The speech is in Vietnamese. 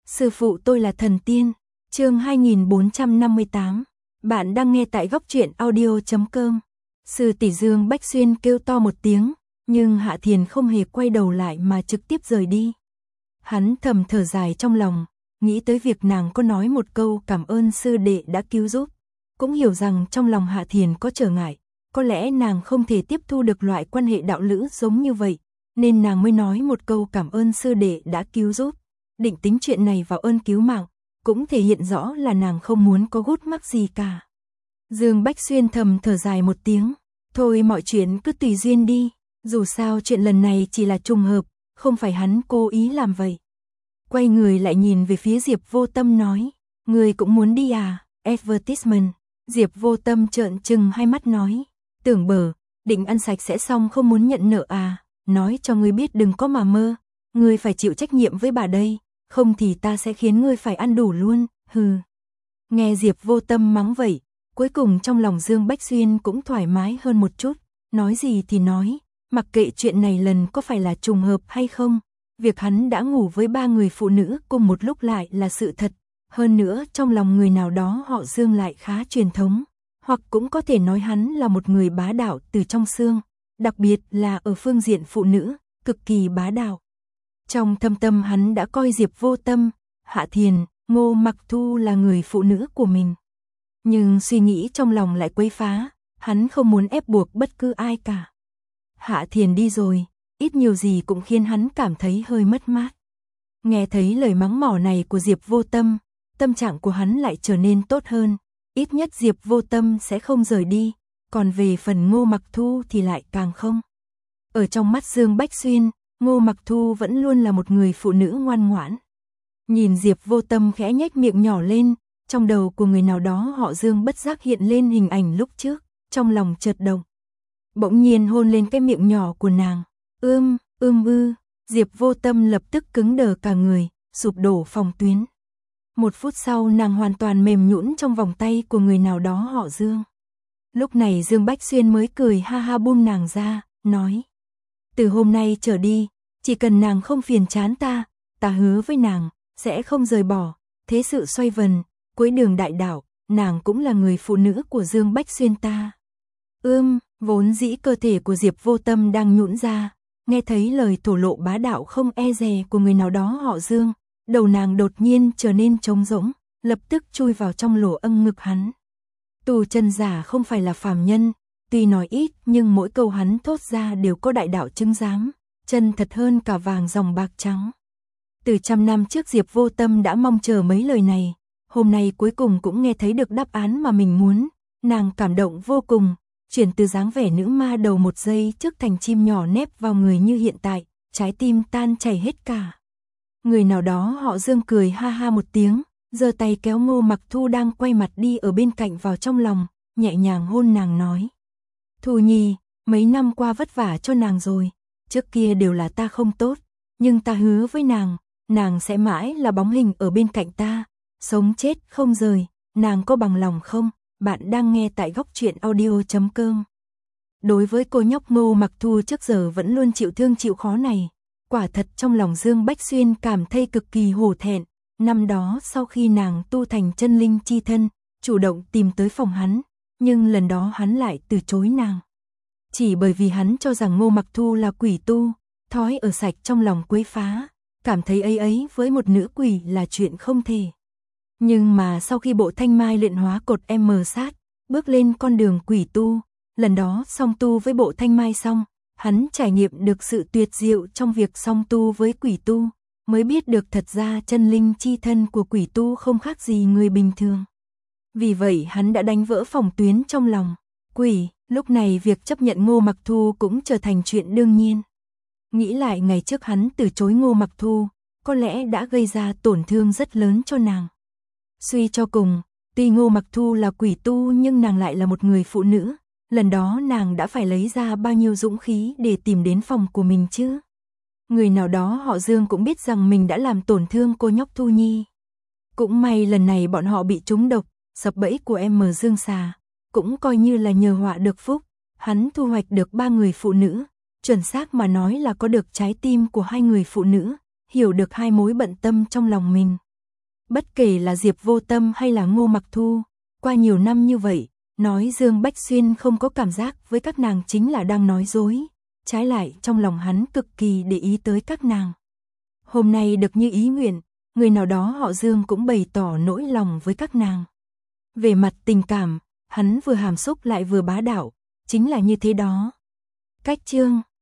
Sư phụ tôi là thần tiên. Chương 2458. Bạn đang nghe tại góc truyện audio.com. Sư tỷ Dương Bách Xuyên kêu to một tiếng, nhưng Hạ Thiền không hề quay đầu lại mà trực tiếp rời đi. Hắn thầm thở dài trong lòng, nghĩ tới việc nàng có nói một câu cảm ơn sư đệ đã cứu giúp, cũng hiểu rằng trong lòng Hạ Thiền có trở ngại, có lẽ nàng không thể tiếp thu được loại quan hệ đạo lữ giống như vậy, nên nàng mới nói một câu cảm ơn sư đệ đã cứu giúp, định tính chuyện này vào ơn cứu mạng, cũng thể hiện rõ là nàng không muốn có gút mắc gì cả. Dương Bách Xuyên thầm thở dài một tiếng, thôi mọi chuyện cứ tùy duyên đi, dù sao chuyện lần này chỉ là trùng hợp, không phải hắn cố ý làm vậy. Quay người lại nhìn về phía Diệp Vô Tâm nói, người cũng muốn đi à, advertisement. Diệp Vô Tâm trợn trừng hai mắt nói, tưởng bở, định ăn sạch sẽ xong không muốn nhận nợ à, nói cho ngươi biết đừng có mà mơ, ngươi phải chịu trách nhiệm với bà đây, không thì ta sẽ khiến ngươi phải ăn đủ luôn, hừ. Nghe Diệp Vô Tâm mắng vậy, cuối cùng trong lòng Dương Bách Xuyên cũng thoải mái hơn một chút, nói gì thì nói, mặc kệ chuyện này lần có phải là trùng hợp hay không, việc hắn đã ngủ với 3 người phụ nữ cùng một lúc lại là sự thật, hơn nữa trong lòng người nào đó họ Dương lại khá truyền thống, hoặc cũng có thể nói hắn là một người bá đạo từ trong xương, đặc biệt là ở phương diện phụ nữ, cực kỳ bá đạo. Trong thâm tâm hắn đã coi Diệp Vô Tâm, Hạ Thiền, Ngô Mặc Thu là người phụ nữ của mình. Nhưng suy nghĩ trong lòng lại quấy phá, hắn không muốn ép buộc bất cứ ai cả. Hạ Thiền đi rồi, ít nhiều gì cũng khiến hắn cảm thấy hơi mất mát. Nghe thấy lời mắng mỏ này của Diệp Vô Tâm, tâm trạng của hắn lại trở nên tốt hơn, ít nhất Diệp Vô Tâm sẽ không rời đi, còn về phần Ngô Mặc Thu thì lại càng không. Ở trong mắt Dương Bách Xuyên, Ngô Mặc Thu vẫn luôn là một người phụ nữ ngoan ngoãn. Nhìn Diệp Vô Tâm khẽ nhếch miệng nhỏ lên, trong đầu của người nào đó họ Dương bất giác hiện lên hình ảnh lúc trước, trong lòng chợt động. Bỗng nhiên hôn lên cái miệng nhỏ của nàng, Diệp Vô Tâm lập tức cứng đờ cả người, sụp đổ phòng tuyến. Một phút sau nàng hoàn toàn mềm nhũn trong vòng tay của người nào đó họ Dương. Lúc này Dương Bách Xuyên mới cười ha ha buông nàng ra, nói, từ hôm nay trở đi, chỉ cần nàng không phiền chán ta hứa với nàng, sẽ không rời bỏ. Thế sự xoay vần, cuối đường đại đạo, nàng cũng là người phụ nữ của Dương Bách Xuyên ta. Vốn dĩ cơ thể của Diệp Vô Tâm đang nhũn ra, nghe thấy lời thổ lộ bá đạo không e dè của người nào đó họ Dương, đầu nàng đột nhiên trở nên trống rỗng, lập tức chui vào trong lỗ âng ngực hắn. Tù chân giả không phải là phàm nhân, tuy nói ít nhưng mỗi câu hắn thốt ra đều có đại đạo chứng giám, chân thật hơn cả vàng dòng bạc trắng. Từ 100 năm trước Diệp Vô Tâm đã mong chờ mấy lời này, hôm nay cuối cùng cũng nghe thấy được đáp án mà mình muốn, nàng cảm động vô cùng, chuyển từ dáng vẻ nữ ma đầu một giây trước thành chim nhỏ nép vào người như hiện tại, trái tim tan chảy hết cả. Người nào đó họ Dương cười ha ha một tiếng, giơ tay kéo Ngô Mặc Thu đang quay mặt đi ở bên cạnh vào trong lòng, nhẹ nhàng hôn nàng nói, Thu Nhi, mấy năm qua vất vả cho nàng rồi, trước kia đều là ta không tốt, nhưng ta hứa với nàng sẽ mãi là bóng hình ở bên cạnh ta, sống chết không rời, nàng có bằng lòng không? Bạn đang nghe tại góc truyện audio.com. Đối với cô nhóc Ngô Mặc Thu trước giờ vẫn luôn chịu thương chịu khó này, quả thật trong lòng Dương Bách Xuyên cảm thấy cực kỳ hổ thẹn. Năm đó sau khi nàng tu thành chân linh chi thân, chủ động tìm tới phòng hắn, nhưng lần đó hắn lại từ chối nàng. Chỉ bởi vì hắn cho rằng Ngô Mặc Thu là quỷ tu, thói ở sạch trong lòng quấy phá, cảm thấy ấy với một nữ quỷ là chuyện không thể. Nhưng mà sau khi bộ Thanh Mai luyện hóa cột M sát, bước lên con đường quỷ tu, lần đó song tu với bộ Thanh Mai xong, hắn trải nghiệm được sự tuyệt diệu trong việc song tu với quỷ tu, mới biết được thật ra chân linh chi thân của quỷ tu không khác gì người bình thường. Vì vậy hắn đã đánh vỡ phòng tuyến trong lòng quỷ, lúc này việc chấp nhận Ngô Mặc Thu cũng trở thành chuyện đương nhiên. Nghĩ lại ngày trước hắn từ chối Ngô Mặc Thu, có lẽ đã gây ra tổn thương rất lớn cho nàng. Suy cho cùng, tuy Ngô Mặc Thu là quỷ tu nhưng nàng lại là một người phụ nữ, lần đó nàng đã phải lấy ra bao nhiêu dũng khí để tìm đến phòng của mình chứ. Người nào đó họ Dương cũng biết rằng mình đã làm tổn thương cô nhóc Thu Nhi. Cũng may lần này bọn họ bị trúng độc, sập bẫy của M Dương Xà, cũng coi như là nhờ họa được phúc, hắn thu hoạch được 3 người phụ nữ, chuẩn xác mà nói là có được trái tim của 2 người phụ nữ, hiểu được 2 mối bận tâm trong lòng mình. Bất kể là Diệp Vô Tâm hay là Ngô Mặc Thu, qua nhiều năm như vậy, nói Dương Bách Xuyên không có cảm giác với các nàng chính là đang nói dối, trái lại trong lòng hắn cực kỳ để ý tới các nàng. Hôm nay được như ý nguyện, người nào đó họ Dương cũng bày tỏ nỗi lòng với các nàng. Về mặt tình cảm, hắn vừa hàm xúc lại vừa bá đạo, chính là như thế đó. Cách chương